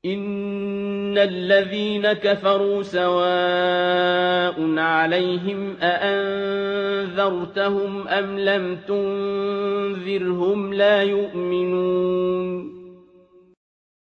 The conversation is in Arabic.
إِنَّ الَّذِينَ كَفَرُوا سَوَاءٌ عَلَيْهِمْ أَأَنذَرْتَهُمْ أَمْ لَمْ تُنذِرْهُمْ لَا يُؤْمِنُونَ